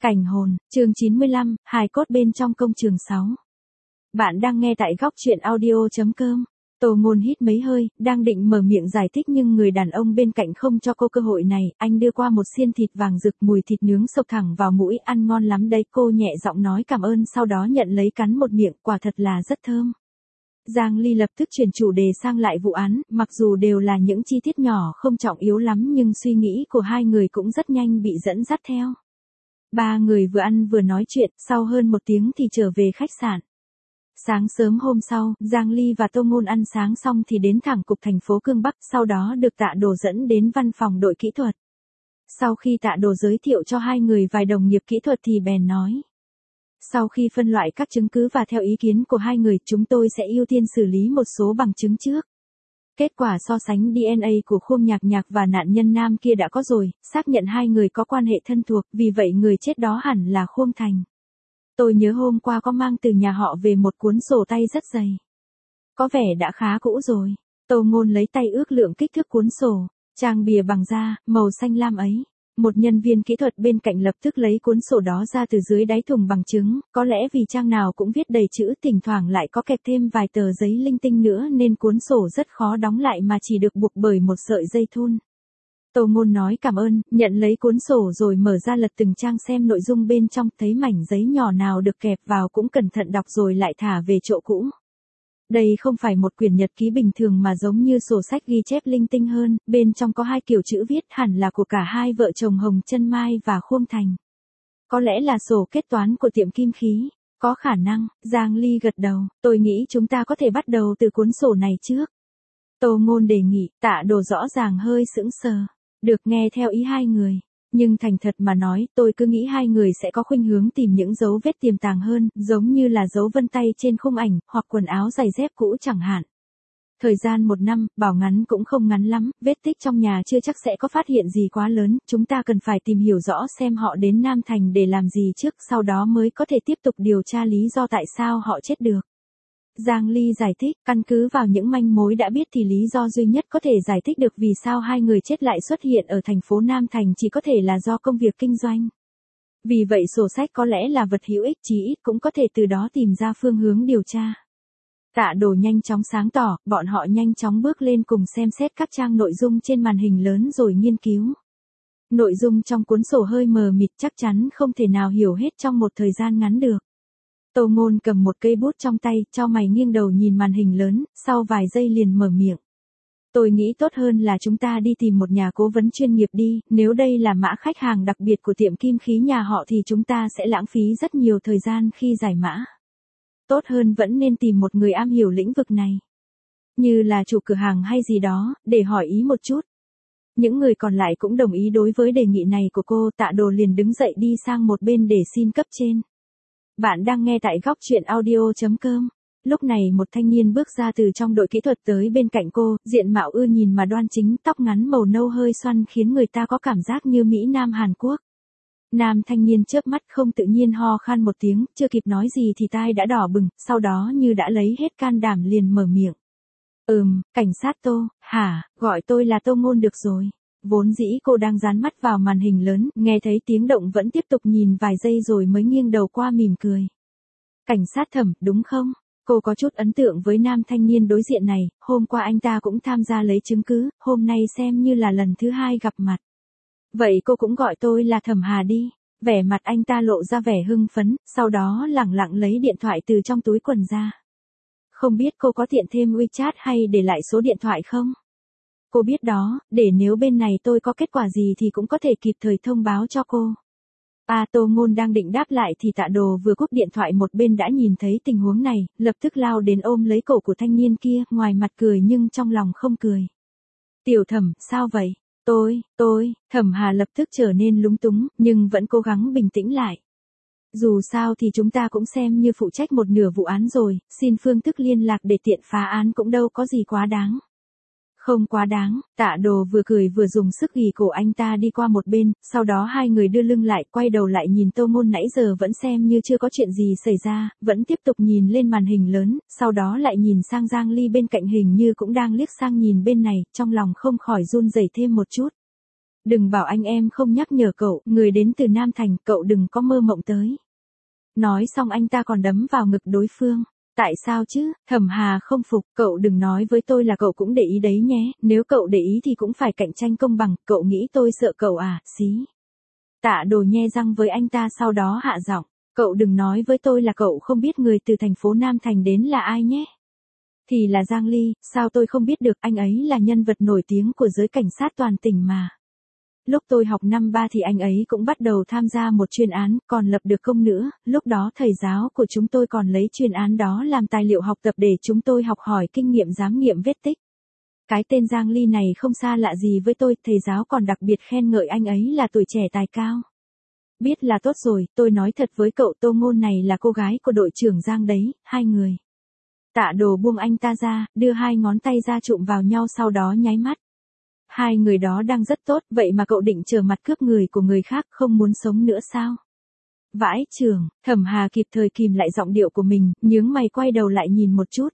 Cảnh hồn, chương 95, hài cốt bên trong công trường 6. Bạn đang nghe tại góc truyện audio.com. Tô Ngôn hít mấy hơi, đang định mở miệng giải thích nhưng người đàn ông bên cạnh không cho cô cơ hội này, anh đưa qua một xiên thịt vàng rực mùi thịt nướng xộc thẳng vào mũi, ăn ngon lắm đấy, cô nhẹ giọng nói cảm ơn sau đó nhận lấy cắn một miệng, quả thật là rất thơm. Giang Ly lập tức chuyển chủ đề sang lại vụ án, mặc dù đều là những chi tiết nhỏ không trọng yếu lắm nhưng suy nghĩ của hai người cũng rất nhanh bị dẫn dắt theo. Ba người vừa ăn vừa nói chuyện, sau hơn một tiếng thì trở về khách sạn. Sáng sớm hôm sau, Giang Ly và Tô Ngôn ăn sáng xong thì đến thẳng cục thành phố Cương Bắc, sau đó được Tạ Đồ dẫn đến văn phòng đội kỹ thuật. Sau khi Tạ Đồ giới thiệu cho hai người vài đồng nghiệp kỹ thuật thì bèn nói. Sau khi phân loại các chứng cứ và theo ý kiến của hai người, chúng tôi sẽ ưu tiên xử lý một số bằng chứng trước. Kết quả so sánh DNA của Khương Nhạc Nhạc và nạn nhân nam kia đã có rồi, xác nhận hai người có quan hệ thân thuộc, vì vậy người chết đó hẳn là Khương Thành. Tôi nhớ hôm qua có mang từ nhà họ về một cuốn sổ tay rất dày. Có vẻ đã khá cũ rồi. Tô Ngôn lấy tay ước lượng kích thước cuốn sổ, trang bìa bằng da, màu xanh lam ấy. Một nhân viên kỹ thuật bên cạnh lập tức lấy cuốn sổ đó ra từ dưới đáy thùng bằng chứng, có lẽ vì trang nào cũng viết đầy chữ, thỉnh thoảng lại có kẹp thêm vài tờ giấy linh tinh nữa nên cuốn sổ rất khó đóng lại mà chỉ được buộc bởi một sợi dây thun. Tô Ngôn nói cảm ơn, nhận lấy cuốn sổ rồi mở ra lật từng trang xem nội dung bên trong, thấy mảnh giấy nhỏ nào được kẹp vào cũng cẩn thận đọc rồi lại thả về chỗ cũ. Đây không phải một quyển nhật ký bình thường mà giống như sổ sách ghi chép linh tinh hơn, bên trong có hai kiểu chữ viết hẳn là của cả hai vợ chồng Hồng Chân Mai và Khương Thành. Có lẽ là sổ kết toán của tiệm kim khí, có khả năng, Giang Ly gật đầu, tôi nghĩ chúng ta có thể bắt đầu từ cuốn sổ này trước. Tô Ngôn đề nghị, Tạ Đồ rõ ràng hơi sững sờ, được nghe theo ý hai người. Nhưng thành thật mà nói, tôi cứ nghĩ hai người sẽ có khuynh hướng tìm những dấu vết tiềm tàng hơn, giống như là dấu vân tay trên khung ảnh, hoặc quần áo giày dép cũ chẳng hạn. Thời gian 1 năm, bảo ngắn cũng không ngắn lắm, vết tích trong nhà chưa chắc sẽ có phát hiện gì quá lớn, chúng ta cần phải tìm hiểu rõ xem họ đến Nam Thành để làm gì trước, sau đó mới có thể tiếp tục điều tra lý do tại sao họ chết được. Giang Ly giải thích, căn cứ vào những manh mối đã biết thì lý do duy nhất có thể giải thích được vì sao hai người chết lại xuất hiện ở thành phố Nam Thành chỉ có thể là do công việc kinh doanh. Vì vậy sổ sách có lẽ là vật hữu ích, chí ít cũng có thể từ đó tìm ra phương hướng điều tra. Tạ Đồ nhanh chóng sáng tỏ, bọn họ nhanh chóng bước lên cùng xem xét các trang nội dung trên màn hình lớn rồi nghiên cứu. Nội dung trong cuốn sổ hơi mờ mịt, chắc chắn không thể nào hiểu hết trong một thời gian ngắn được. Tô Ngôn cầm một cây bút trong tay, chau mày nghiêng đầu nhìn màn hình lớn, sau vài giây liền mở miệng. Tôi nghĩ tốt hơn là chúng ta đi tìm một nhà cố vấn chuyên nghiệp đi, nếu đây là mã khách hàng đặc biệt của tiệm kim khí nhà họ thì chúng ta sẽ lãng phí rất nhiều thời gian khi giải mã. Tốt hơn vẫn nên tìm một người am hiểu lĩnh vực này. Như là chủ cửa hàng hay gì đó, để hỏi ý một chút. Những người còn lại cũng đồng ý đối với đề nghị này của cô, Tạ Đồ liền đứng dậy đi sang một bên để xin cấp trên. Bạn đang nghe tại góc truyện audio.com. Lúc này một thanh niên bước ra từ trong đội kỹ thuật tới bên cạnh cô, diện mạo ưa nhìn mà đoan chính, tóc ngắn màu nâu hơi xoăn khiến người ta có cảm giác như Mỹ Nam Hàn Quốc. Nam thanh niên chớp mắt không tự nhiên ho khan một tiếng, chưa kịp nói gì thì tai đã đỏ bừng, sau đó như đã lấy hết can đảm liền mở miệng. Cảnh sát Tô, hả, gọi tôi là Tô Ngôn được rồi. Vốn dĩ cô đang dán mắt vào màn hình lớn, nghe thấy tiếng động vẫn tiếp tục nhìn vài giây rồi mới nghiêng đầu qua mỉm cười. Cảnh sát Thẩm, đúng không? Cô có chút ấn tượng với nam thanh niên đối diện này, hôm qua anh ta cũng tham gia lấy chứng cứ, hôm nay xem như là lần thứ hai gặp mặt. Vậy cô cũng gọi tôi là Thẩm Hà đi. Vẻ mặt anh ta lộ ra vẻ hưng phấn, sau đó lẳng lặng lấy điện thoại từ trong túi quần ra. Không biết cô có tiện thêm WeChat hay để lại số điện thoại không? Cô biết đó, để nếu bên này tôi có kết quả gì thì cũng có thể kịp thời thông báo cho cô. Tô Ngôn đang định đáp lại thì Tạ Đồ vừa cúp điện thoại một bên đã nhìn thấy tình huống này, lập tức lao đến ôm lấy cổ của thanh niên kia, ngoài mặt cười nhưng trong lòng không cười. Tiểu Thẩm, sao vậy? Thẩm Hà lập tức trở nên lúng túng, nhưng vẫn cố gắng bình tĩnh lại. Dù sao thì chúng ta cũng xem như phụ trách một nửa vụ án rồi, xin phương thức liên lạc để tiện phá án cũng đâu có gì quá đáng. Không quá đáng, Tạ Đồ vừa cười vừa dùng sức ghì cổ anh ta đi qua một bên, sau đó hai người đưa lưng lại, quay đầu lại nhìn Tô Ngôn nãy giờ vẫn xem như chưa có chuyện gì xảy ra, vẫn tiếp tục nhìn lên màn hình lớn, sau đó lại nhìn sang Giang Ly bên cạnh hình như cũng đang liếc sang nhìn bên này, trong lòng không khỏi run rẩy thêm một chút. Đừng bảo anh em không nhắc nhở cậu, người đến từ Nam Thành, cậu đừng có mơ mộng tới. Nói xong anh ta còn đấm vào ngực đối phương. Tại sao chứ, Thẩm Hà không phục, cậu đừng nói với tôi là cậu cũng để ý đấy nhé, nếu cậu để ý thì cũng phải cạnh tranh công bằng, cậu nghĩ tôi sợ cậu à, xí. Tạ Đồ nhe răng với anh ta sau đó hạ giọng, cậu đừng nói với tôi là cậu không biết người từ thành phố Nam Thành đến là ai nhé. Thì là Giang Ly, sao tôi không biết được, anh ấy là nhân vật nổi tiếng của giới cảnh sát toàn tỉnh mà. Lúc tôi học năm 3 thì anh ấy cũng bắt đầu tham gia một chuyên án, còn lập được công nữa, lúc đó thầy giáo của chúng tôi còn lấy chuyên án đó làm tài liệu học tập để chúng tôi học hỏi kinh nghiệm giám nghiệm vết tích. Cái tên Giang Ly này không xa lạ gì với tôi, thầy giáo còn đặc biệt khen ngợi anh ấy là tuổi trẻ tài cao. Biết là tốt rồi, tôi nói thật với cậu, Tô Ngôn này là cô gái của đội trưởng Giang đấy, hai người. Tạ Đồ buông anh ta ra, đưa hai ngón tay ra chụm vào nhau sau đó nháy mắt. Hai người đó đang rất tốt, vậy mà cậu định trở mặt cướp người của người khác, không muốn sống nữa sao? Vãi chưởng, Thẩm Hà kịp thời kìm lại giọng điệu của mình, nhướng mày quay đầu lại nhìn một chút.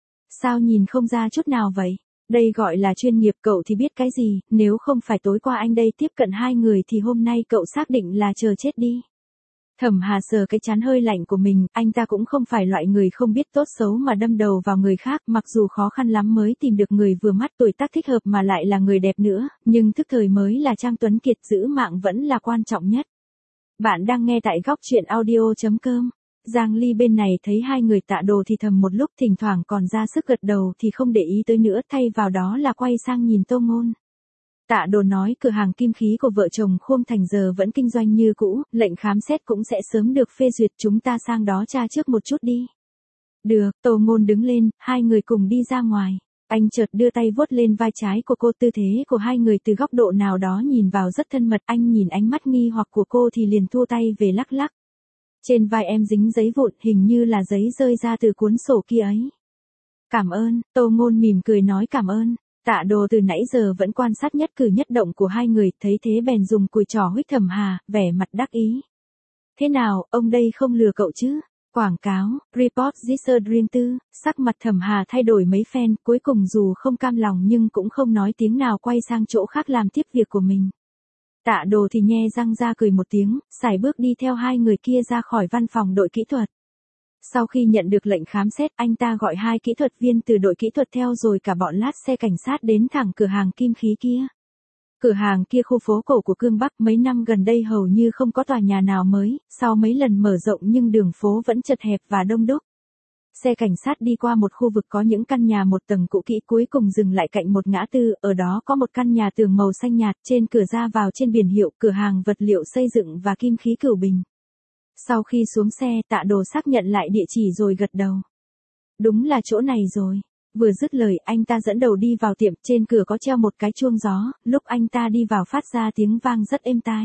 Sao nhìn không ra chút nào vậy? Đây gọi là chuyên nghiệp, cậu thì biết cái gì, nếu không phải tối qua anh đây tiếp cận hai người thì hôm nay cậu xác định là chờ chết đi. Thẩm Hà sờ cái trán hơi lạnh của mình, anh ta cũng không phải loại người không biết tốt xấu mà đâm đầu vào người khác, mặc dù khó khăn lắm mới tìm được người vừa mắt, tuổi tác thích hợp mà lại là người đẹp nữa, nhưng thức thời mới là Trang Tuấn Kiệt, giữ mạng vẫn là quan trọng nhất. Bạn đang nghe tại góc truyện audio.com. Giang Ly bên này thấy hai người Tạ Đồ thì thầm một lúc, thỉnh thoảng còn ra sức gật đầu thì không để ý tới nữa, thay vào đó là quay sang nhìn Tô Ngôn. Tạ Đồ nói cửa hàng kim khí của vợ chồng Khuông Thành giờ vẫn kinh doanh như cũ, lệnh khám xét cũng sẽ sớm được phê duyệt, chúng ta sang đó tra trước một chút đi. Được, Tô Ngôn đứng lên, hai người cùng đi ra ngoài. Anh chợt đưa tay vuốt lên vai trái của cô, tư thế của hai người từ góc độ nào đó nhìn vào rất thân mật, anh nhìn ánh mắt nghi hoặc của cô thì liền thua tay về lắc lắc. Trên vai em dính giấy vụn, hình như là giấy rơi ra từ cuốn sổ kia ấy. Cảm ơn, Tô Ngôn mỉm cười nói cảm ơn. Tạ Đồ từ nãy giờ vẫn quan sát nhất cử nhất động của hai người, thấy thế bèn dùng cùi trỏ huých Thẩm Hà, vẻ mặt đắc ý. Thế nào, ông đây không lừa cậu chứ? Quảng cáo, report this a dream tư, sắc mặt Thẩm Hà thay đổi mấy phen, cuối cùng dù không cam lòng nhưng cũng không nói tiếng nào, quay sang chỗ khác làm tiếp việc của mình. Tạ Đồ thì nhe răng ra cười một tiếng, sải bước đi theo hai người kia ra khỏi văn phòng đội kỹ thuật. Sau khi nhận được lệnh khám xét, anh ta gọi hai kỹ thuật viên từ đội kỹ thuật theo rồi cả bọn lát xe cảnh sát đến thẳng cửa hàng kim khí kia. Cửa hàng kia khu phố cổ của Cương Bắc, mấy năm gần đây hầu như không có tòa nhà nào mới, sau mấy lần mở rộng nhưng đường phố vẫn chật hẹp và đông đúc. Xe cảnh sát đi qua một khu vực có những căn nhà một tầng cũ kỹ, cuối cùng dừng lại cạnh một ngã tư, ở đó có một căn nhà tường màu xanh nhạt, trên cửa ra vào trên biển hiệu cửa hàng vật liệu xây dựng và kim khí Cửu Bình. Sau khi xuống xe, Tạ Đồ xác nhận lại địa chỉ rồi gật đầu. Đúng là chỗ này rồi. Vừa dứt lời, anh ta dẫn đầu đi vào tiệm, trên cửa có treo một cái chuông gió, lúc anh ta đi vào phát ra tiếng vang rất êm tai.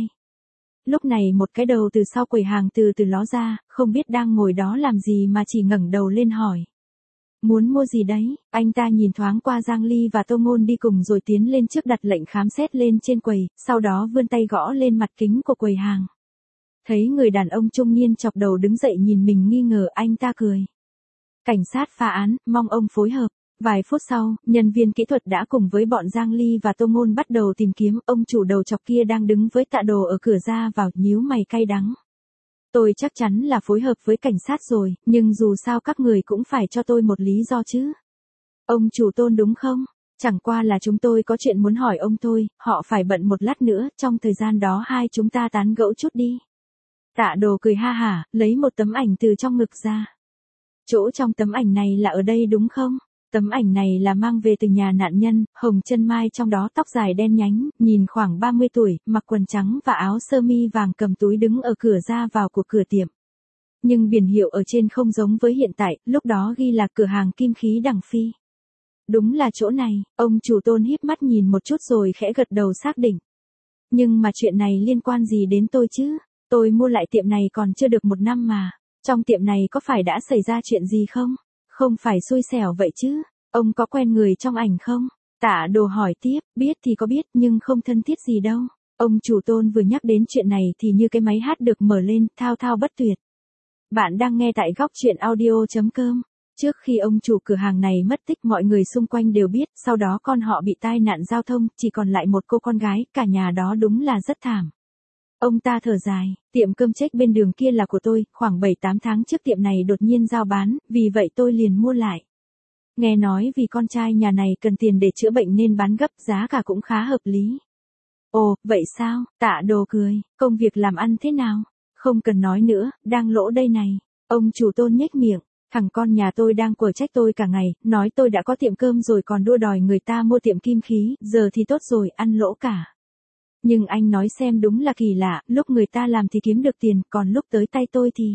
Lúc này một cái đầu từ sau quầy hàng từ từ ló ra, không biết đang ngồi đó làm gì mà chỉ ngẩng đầu lên hỏi. Muốn mua gì đấy? Anh ta nhìn thoáng qua Giang Ly và Tô Ngôn đi cùng rồi tiến lên trước đặt lệnh khám xét lên trên quầy, sau đó vươn tay gõ lên mặt kính của quầy hàng. Thấy người đàn ông trung niên chọc đầu đứng dậy nhìn mình nghi ngờ, anh ta cười. Cảnh sát phá án, mong ông phối hợp. Vài phút sau, nhân viên kỹ thuật đã cùng với bọn Giang Ly và Tô Ngôn bắt đầu tìm kiếm, ông chủ đầu chọc kia đang đứng với Tạ Đồ ở cửa ra vào, nhíu mày cay đắng. Tôi chắc chắn là phối hợp với cảnh sát rồi, nhưng dù sao các người cũng phải cho tôi một lý do chứ. Ông chủ Tôn đúng không? Chẳng qua là chúng tôi có chuyện muốn hỏi ông thôi, họ phải bận một lát nữa, trong thời gian đó hai chúng ta tán gẫu chút đi. Tạ Đồ cười ha hả, lấy một tấm ảnh từ trong ngực ra. Chỗ trong tấm ảnh này là ở đây đúng không? Tấm ảnh này là mang về từ nhà nạn nhân, Hồng Chân Mai, trong đó tóc dài đen nhánh, nhìn khoảng 30 tuổi, mặc quần trắng và áo sơ mi vàng, cầm túi đứng ở cửa ra vào của cửa tiệm. Nhưng biển hiệu ở trên không giống với hiện tại, lúc đó ghi là cửa hàng kim khí Đằng Phi. Đúng là chỗ này, ông chủ Tôn híp mắt nhìn một chút rồi khẽ gật đầu xác định. Nhưng mà chuyện này liên quan gì đến tôi chứ? Tôi mua lại tiệm này còn chưa được một năm mà. Trong tiệm này có phải đã xảy ra chuyện gì không? Không phải xui xẻo vậy chứ? Ông có quen người trong ảnh không? Tạ Đồ hỏi tiếp, biết thì có biết nhưng không thân thiết gì đâu. Ông chủ Tôn vừa nhắc đến chuyện này thì như cái máy hát được mở lên, thao thao bất tuyệt. Bạn đang nghe tại góc truyện audio.com. Trước khi ông chủ cửa hàng này mất tích mọi người xung quanh đều biết, sau đó con họ bị tai nạn giao thông, chỉ còn lại một cô con gái, cả nhà đó đúng là rất thảm. Ông ta thở dài, tiệm cơm check bên đường kia là của tôi, khoảng 7-8 tháng trước tiệm này đột nhiên giao bán, vì vậy tôi liền mua lại. Nghe nói vì con trai nhà này cần tiền để chữa bệnh nên bán gấp, giá cả cũng khá hợp lý. Ồ, vậy sao? Tạ Đồ cười, công việc làm ăn thế nào? Không cần nói nữa, đang lỗ đây này. Ông chủ Tôn nhếch miệng, thằng con nhà tôi đang quở trách tôi cả ngày, nói tôi đã có tiệm cơm rồi còn đua đòi người ta mua tiệm kim khí, giờ thì tốt rồi, ăn lỗ cả. Nhưng anh nói xem đúng là kỳ lạ, lúc người ta làm thì kiếm được tiền, còn lúc tới tay tôi thì...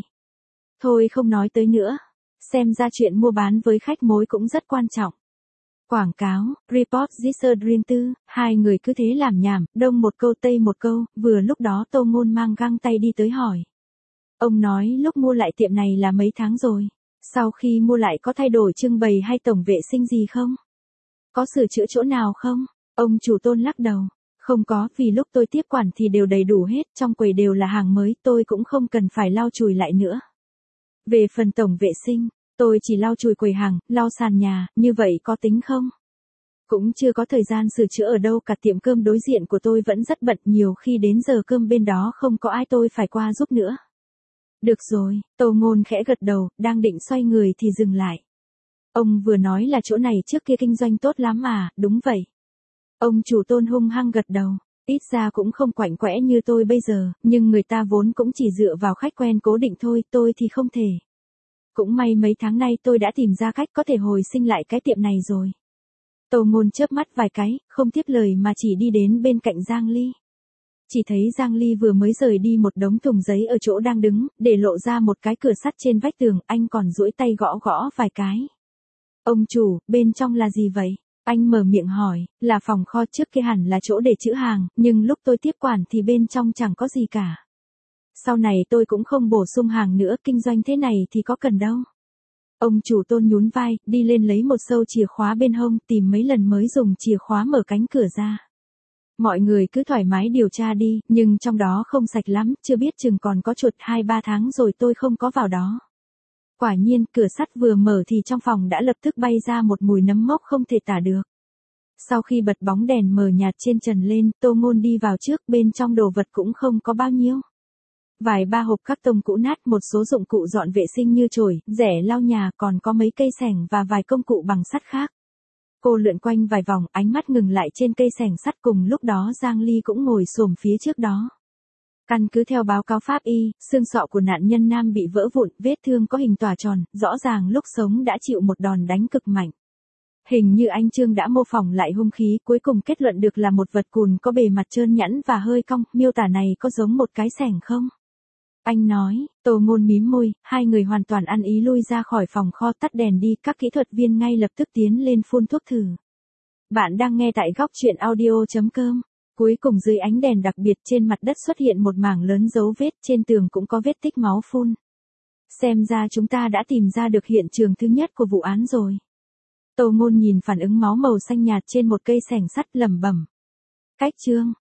Thôi không nói tới nữa. Xem ra chuyện mua bán với khách mối cũng rất quan trọng. Quảng cáo, report Richard Dream 4, hai người cứ thế làm nhảm, đông một câu tây một câu, vừa lúc đó Tô Ngôn mang găng tay đi tới hỏi. Ông nói lúc mua lại tiệm này là mấy tháng rồi, sau khi mua lại có thay đổi trưng bày hay tổng vệ sinh gì không? Có sửa chữa chỗ nào không? Ông chủ Tôn lắc đầu. Không có, vì lúc tôi tiếp quản thì đều đầy đủ hết, trong quầy đều là hàng mới, tôi cũng không cần phải lau chùi lại nữa. Về phần tổng vệ sinh, tôi chỉ lau chùi quầy hàng, lau sàn nhà, như vậy có tính không? Cũng chưa có thời gian sửa chữa ở đâu cả, tiệm cơm đối diện của tôi vẫn rất bận, nhiều khi đến giờ cơm bên đó không có ai tôi phải qua giúp nữa. Được rồi, Tô Ngôn khẽ gật đầu, đang định xoay người thì dừng lại. Ông vừa nói là chỗ này trước kia kinh doanh tốt lắm à, đúng vậy. Ông chủ Tôn hung hăng gật đầu, ít ra cũng không quạnh quẽ như tôi bây giờ, nhưng người ta vốn cũng chỉ dựa vào khách quen cố định thôi, tôi thì không thể. Cũng may mấy tháng nay tôi đã tìm ra cách có thể hồi sinh lại cái tiệm này rồi. Tô Ngôn chớp mắt vài cái, không tiếp lời mà chỉ đi đến bên cạnh Giang Ly. Chỉ thấy Giang Ly vừa mới rời đi một đống thùng giấy ở chỗ đang đứng, để lộ ra một cái cửa sắt trên vách tường, anh còn duỗi tay gõ gõ vài cái. Ông chủ, bên trong là gì vậy? Anh mở miệng hỏi, là phòng kho, trước kia hẳn là chỗ để trữ hàng, nhưng lúc tôi tiếp quản thì bên trong chẳng có gì cả. Sau này tôi cũng không bổ sung hàng nữa, kinh doanh thế này thì có cần đâu. Ông chủ Tôn nhún vai, đi lên lấy một sâu chìa khóa bên hông, tìm mấy lần mới dùng chìa khóa mở cánh cửa ra. Mọi người cứ thoải mái điều tra đi, nhưng trong đó không sạch lắm, chưa biết chừng còn có chuột, 2-3 tháng rồi tôi không có vào đó. Quả nhiên, cửa sắt vừa mở thì trong phòng đã lập tức bay ra một mùi nấm mốc không thể tả được. Sau khi bật bóng đèn mờ nhạt trên trần lên, Tô Ngôn đi vào trước, bên trong đồ vật cũng không có bao nhiêu. Vài ba hộp các tông cũ nát, một số dụng cụ dọn vệ sinh như chổi, rẻ lau nhà, còn có mấy cây xẻng và vài công cụ bằng sắt khác. Cô lượn quanh vài vòng, ánh mắt ngừng lại trên cây xẻng sắt, cùng lúc đó Giang Ly cũng ngồi xổm phía trước đó. Căn cứ theo báo cáo pháp y, xương sọ của nạn nhân nam bị vỡ vụn, vết thương có hình tỏa tròn, rõ ràng lúc sống đã chịu một đòn đánh cực mạnh. Hình như anh Trương đã mô phỏng lại hung khí, cuối cùng kết luận được là một vật cùn có bề mặt trơn nhẵn và hơi cong, miêu tả này có giống một cái xẻng không? Anh nói. Tô Ngôn mím môi, hai người hoàn toàn ăn ý lui ra khỏi phòng kho, tắt đèn đi, các kỹ thuật viên ngay lập tức tiến lên phun thuốc thử. Bạn đang nghe tại góc truyện audio.com. Cuối cùng dưới ánh đèn đặc biệt trên mặt đất xuất hiện một mảng lớn dấu vết, trên tường cũng có vết tích máu phun. Xem ra chúng ta đã tìm ra được hiện trường thứ nhất của vụ án rồi. Tô Ngôn nhìn phản ứng máu màu xanh nhạt trên một cây xẻng sắt lẩm bẩm. Cách Trương,